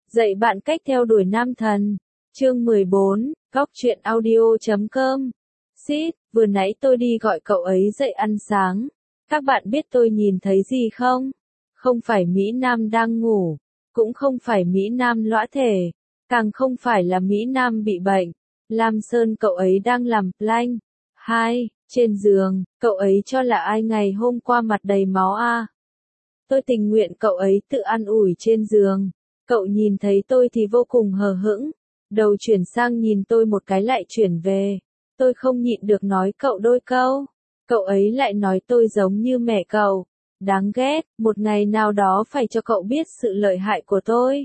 Dạy bạn cách theo đuổi nam thần. Chương 14, Góc truyện audio.com. Xít, vừa nãy tôi đi gọi cậu ấy dậy ăn sáng. Các bạn biết tôi nhìn thấy gì không? Không phải Mỹ Nam đang ngủ, cũng không phải Mỹ Nam lõa thể, càng không phải là Mỹ Nam bị bệnh. Lam Sơn cậu ấy đang làm plank. Trên giường, cậu ấy cho là ai ngày hôm qua mặt đầy máu à? Tôi tình nguyện cậu ấy tự an ủi trên giường. Cậu nhìn thấy tôi thì vô cùng hờ hững. Đầu chuyển sang nhìn tôi một cái lại chuyển về. Tôi không nhịn được nói cậu đôi câu. Cậu ấy lại nói tôi giống như mẹ cậu. Đáng ghét, một ngày nào đó phải cho cậu biết sự lợi hại của tôi.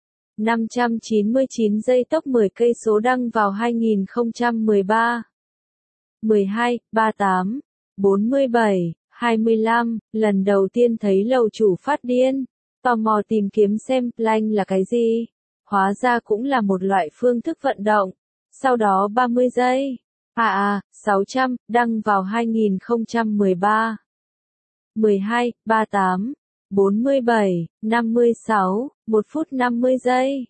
599 giây tốc 10 cây số đăng vào 2013. 12, 38, 47, 25, lần đầu tiên thấy lầu chủ phát điên. Tò mò tìm kiếm xem plank là cái gì. Hóa ra cũng là một loại phương thức vận động. Sau đó 30 giây. 600, đăng vào 2013. 12, 38, 47, 56, 1 phút 50 giây.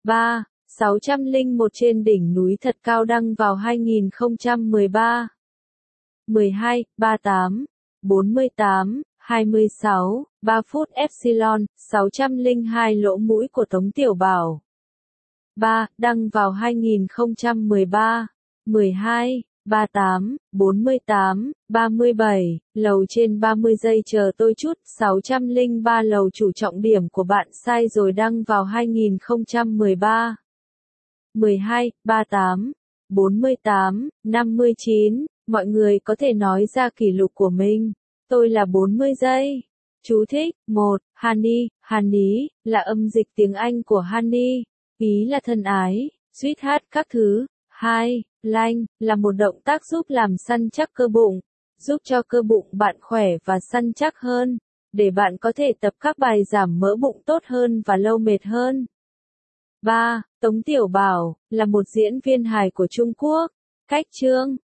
601 trên đỉnh núi thật cao đăng vào 2013. 12, 38, 48, 26, 3 phút epsilon, 602 lỗ mũi của Tống Tiểu Bảo. Đăng vào 2013. 12, 38, 48, 37, lầu trên 30 giây chờ tôi chút, 603 lầu chủ trọng điểm của bạn sai rồi đăng vào 2013. 12, 38, 48, 59, mọi người có thể nói ra kỷ lục của mình. Tôi là 40 giây. Chú thích, 1, honey là âm dịch tiếng Anh của honey, ý là thân ái, sweetheart các thứ. 2, plank là một động tác giúp làm săn chắc cơ bụng, giúp cho cơ bụng bạn khỏe và săn chắc hơn, để bạn có thể tập các bài giảm mỡ bụng tốt hơn và lâu mệt hơn. 3. Tống Tiểu Bảo là một diễn viên hài của Trung Quốc. Cách chương